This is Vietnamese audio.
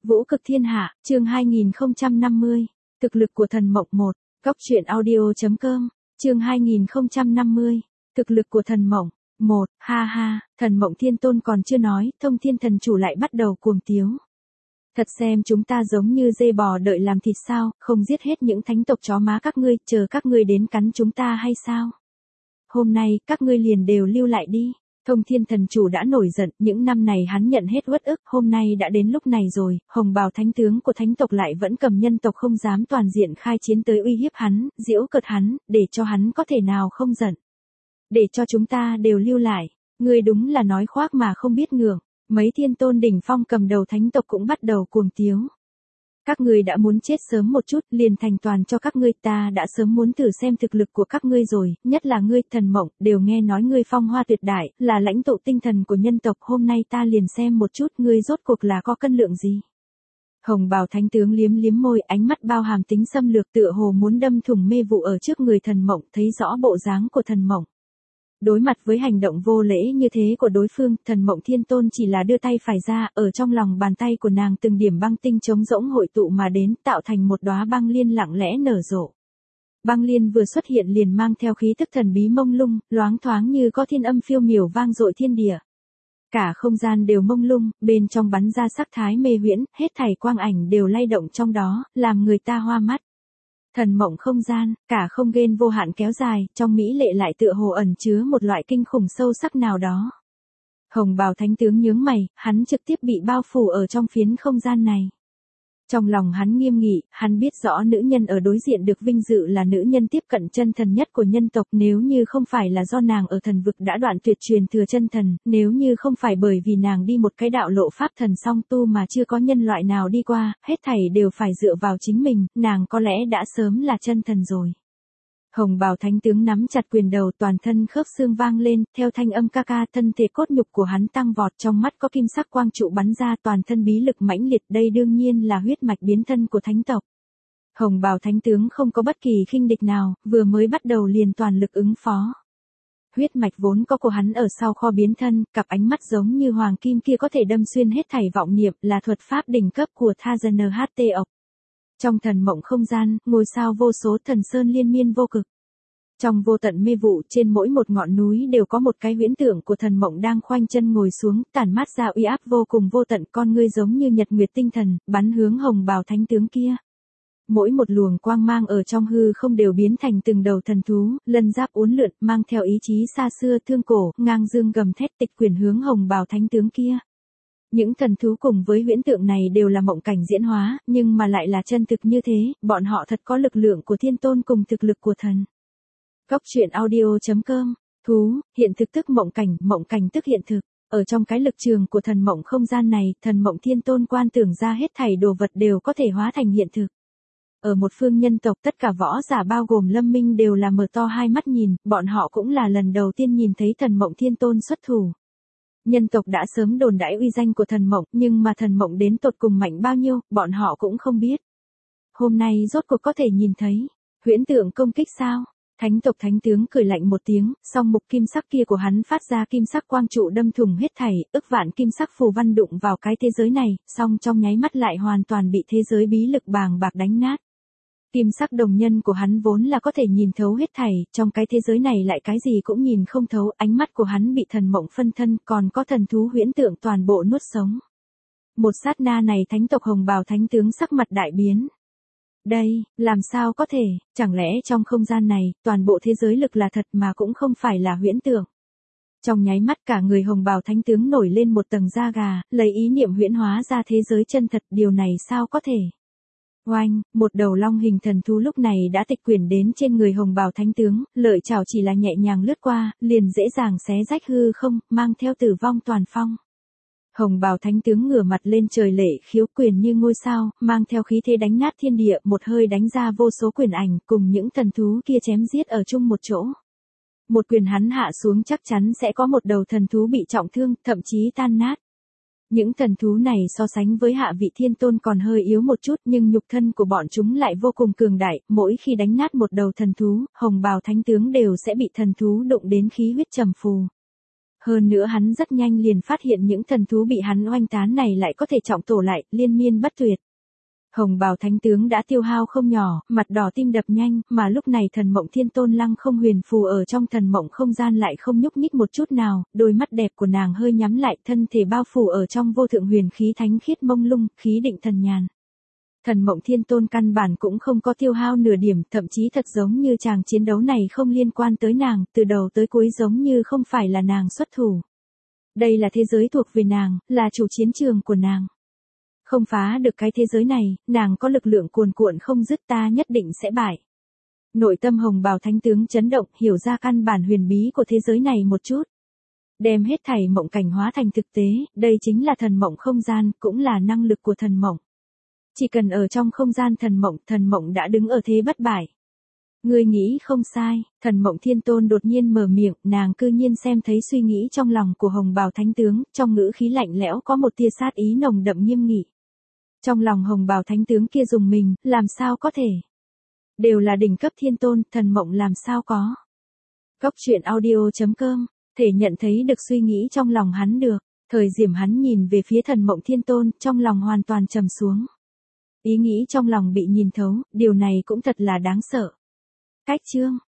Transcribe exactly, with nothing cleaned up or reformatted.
Vũ cực thiên hạ, chương hai nghìn không trăm năm mươi. Thực lực của thần mộng một. Góc truyện audio chấm com, chương hai nghìn không trăm năm mươi. Thực lực của thần mộng một. Ha ha, thần mộng thiên tôn còn chưa nói, thông thiên thần chủ lại bắt đầu cuồng tiếu. Thật xem chúng ta giống như dê bò đợi làm thịt sao, không giết hết những thánh tộc chó má các ngươi, chờ các ngươi đến cắn chúng ta hay sao? Hôm nay, các ngươi liền đều lưu lại đi. Thông thiên thần chủ đã nổi giận, những năm này hắn nhận hết uất ức, hôm nay đã đến lúc này rồi, hồng bào thánh tướng của thánh tộc lại vẫn cầm nhân tộc không dám toàn diện khai chiến tới uy hiếp hắn, giễu cợt hắn, để cho hắn có thể nào không giận. Để cho chúng ta đều lưu lại, ngươi đúng là nói khoác mà không biết ngượng. Mấy thiên tôn đỉnh phong cầm đầu thánh tộc cũng bắt đầu cuồng tiếu. Các ngươi đã muốn chết sớm một chút, liền thành toàn cho các ngươi, ta đã sớm muốn thử xem thực lực của các ngươi rồi, nhất là ngươi, thần mộng, đều nghe nói ngươi phong hoa tuyệt đại, là lãnh tụ tinh thần của nhân tộc, hôm nay ta liền xem một chút ngươi rốt cuộc là có cân lượng gì. Hồng bào thánh tướng liếm liếm môi, ánh mắt bao hàm tính xâm lược, tựa hồ muốn đâm thủng mê vụ ở trước người thần mộng, thấy rõ bộ dáng của thần mộng. Đối mặt với hành động vô lễ như thế của đối phương, thần mộng thiên tôn chỉ là đưa tay phải ra, ở trong lòng bàn tay của nàng từng điểm băng tinh trống rỗng hội tụ mà đến, tạo thành một đóa băng liên lặng lẽ nở rộ. Băng liên vừa xuất hiện liền mang theo khí tức thần bí mông lung, loáng thoáng như có thiên âm phiêu miểu vang dội thiên địa. Cả không gian đều mông lung, bên trong bắn ra sắc thái mê huyễn, hết thảy quang ảnh đều lay động trong đó, làm người ta hoa mắt. Thần mộng không gian, cả không gian vô hạn kéo dài, trong mỹ lệ lại tựa hồ ẩn chứa một loại kinh khủng sâu sắc nào đó. Hồng bào thánh tướng nhướng mày, hắn trực tiếp bị bao phủ ở trong phiến không gian này. Trong lòng hắn nghiêm nghị, hắn biết rõ nữ nhân ở đối diện được vinh dự là nữ nhân tiếp cận chân thần nhất của nhân tộc, nếu như không phải là do nàng ở thần vực đã đoạn tuyệt truyền thừa chân thần, nếu như không phải bởi vì nàng đi một cái đạo lộ pháp thần song tu mà chưa có nhân loại nào đi qua, hết thảy đều phải dựa vào chính mình, nàng có lẽ đã sớm là chân thần rồi. Hồng bào thánh tướng nắm chặt quyền đầu, toàn thân khớp xương vang lên, theo thanh âm ca ca, thân thể cốt nhục của hắn tăng vọt, trong mắt có kim sắc quang trụ bắn ra, toàn thân bí lực mãnh liệt, đây đương nhiên là huyết mạch biến thân của thánh tộc. Hồng bào thánh tướng không có bất kỳ khinh địch nào, vừa mới bắt đầu liền toàn lực ứng phó. Huyết mạch vốn có của hắn ở sau kho biến thân, cặp ánh mắt giống như hoàng kim kia có thể đâm xuyên hết thảy vọng niệm, là thuật pháp đỉnh cấp của Tha Gen hát tê ộc. Trong thần mộng không gian, ngôi sao vô số, thần sơn liên miên vô cực. Trong vô tận mê vụ, trên mỗi một ngọn núi đều có một cái huyễn tượng của thần mộng đang khoanh chân ngồi xuống, tản mát ra uy áp vô cùng vô tận, con ngươi giống như nhật nguyệt tinh thần, bắn hướng hồng bào thánh tướng kia. Mỗi một luồng quang mang ở trong hư không đều biến thành từng đầu thần thú, lân giáp uốn lượn, mang theo ý chí xa xưa thương cổ, ngang dương gầm thét tịch quyền hướng hồng bào thánh tướng kia. Những thần thú cùng với huyễn tượng này đều là mộng cảnh diễn hóa, nhưng mà lại là chân thực như thế, bọn họ thật có lực lượng của thiên tôn cùng thực lực của thần. Góc truyện audio chấm com, thú, hiện thực tức mộng cảnh, mộng cảnh tức hiện thực. Ở trong cái lực trường của thần mộng không gian này, thần mộng thiên tôn quan tưởng ra hết thảy đồ vật đều có thể hóa thành hiện thực. Ở một phương nhân tộc, tất cả võ giả bao gồm Lâm Minh đều là mở to hai mắt nhìn, bọn họ cũng là lần đầu tiên nhìn thấy thần mộng thiên tôn xuất thủ. Nhân tộc đã sớm đồn đãi uy danh của thần mộng, nhưng mà thần mộng đến tột cùng mạnh bao nhiêu, bọn họ cũng không biết. Hôm nay rốt cuộc có thể nhìn thấy, huyễn tượng công kích sao? Thánh tộc thánh tướng cười lạnh một tiếng, song mục kim sắc kia của hắn phát ra kim sắc quang trụ đâm thủng hết thảy, ức vạn kim sắc phù văn đụng vào cái thế giới này, song trong nháy mắt lại hoàn toàn bị thế giới bí lực bàng bạc đánh nát. Kim sắc đồng nhân của hắn vốn là có thể nhìn thấu hết thảy, trong cái thế giới này lại cái gì cũng nhìn không thấu, ánh mắt của hắn bị thần mộng phân thân, còn có thần thú huyễn tượng toàn bộ nuốt sống. Một sát na này thánh tộc hồng bào thánh tướng sắc mặt đại biến. Đây, làm sao có thể, chẳng lẽ trong không gian này, toàn bộ thế giới lực là thật mà cũng không phải là huyễn tượng. Trong nháy mắt cả người hồng bào thánh tướng nổi lên một tầng da gà, lấy ý niệm huyễn hóa ra thế giới chân thật, điều này sao có thể. Oanh, một đầu long hình thần thú lúc này đã tịch quyển đến trên người hồng bào thánh tướng, lợi chảo chỉ là nhẹ nhàng lướt qua, liền dễ dàng xé rách hư không, mang theo tử vong toàn phong. Hồng bào thánh tướng ngửa mặt lên trời lệ khiếu quyền như ngôi sao, mang theo khí thế đánh nát thiên địa, một hơi đánh ra vô số quyền ảnh, cùng những thần thú kia chém giết ở chung một chỗ. Một quyền hắn hạ xuống chắc chắn sẽ có một đầu thần thú bị trọng thương, thậm chí tan nát. Những thần thú này so sánh với hạ vị thiên tôn còn hơi yếu một chút, nhưng nhục thân của bọn chúng lại vô cùng cường đại, mỗi khi đánh nát một đầu thần thú, hồng bào thánh tướng đều sẽ bị thần thú đụng đến khí huyết trầm phù. Hơn nữa hắn rất nhanh liền phát hiện những thần thú bị hắn oanh tán này lại có thể trọng tổ lại, liên miên bất tuyệt. Hồng bào thánh tướng đã tiêu hao không nhỏ, mặt đỏ tim đập nhanh, mà lúc này thần mộng thiên tôn lăng không huyền phù ở trong thần mộng không gian lại không nhúc nhích một chút nào, đôi mắt đẹp của nàng hơi nhắm lại, thân thể bao phủ ở trong vô thượng huyền khí thánh khiết mông lung, khí định thần nhàn. Thần mộng thiên tôn căn bản cũng không có tiêu hao nửa điểm, thậm chí thật giống như chàng chiến đấu này không liên quan tới nàng, từ đầu tới cuối giống như không phải là nàng xuất thủ. Đây là thế giới thuộc về nàng, là chủ chiến trường của nàng. Không phá được cái thế giới này, nàng có lực lượng cuồn cuộn không dứt, ta nhất định sẽ bại. Nội tâm hồng bào thánh tướng chấn động, hiểu ra căn bản huyền bí của thế giới này một chút. Đem hết thảy mộng cảnh hóa thành thực tế, đây chính là thần mộng không gian, cũng là năng lực của thần mộng. Chỉ cần ở trong không gian thần mộng, thần mộng đã đứng ở thế bất bại. Ngươi nghĩ không sai, thần mộng thiên tôn đột nhiên mở miệng, nàng cư nhiên xem thấy suy nghĩ trong lòng của hồng bào thánh tướng, trong ngữ khí lạnh lẽo có một tia sát ý nồng đậm nghiêm nghị. Trong lòng hồng bào thánh tướng kia dùng mình, làm sao có thể? Đều là đỉnh cấp thiên tôn, thần mộng làm sao có? Góc truyện audio chấm com, thể nhận thấy được suy nghĩ trong lòng hắn được, thời điểm hắn nhìn về phía thần mộng thiên tôn, trong lòng hoàn toàn trầm xuống. Ý nghĩ trong lòng bị nhìn thấu, điều này cũng thật là đáng sợ. Cách chương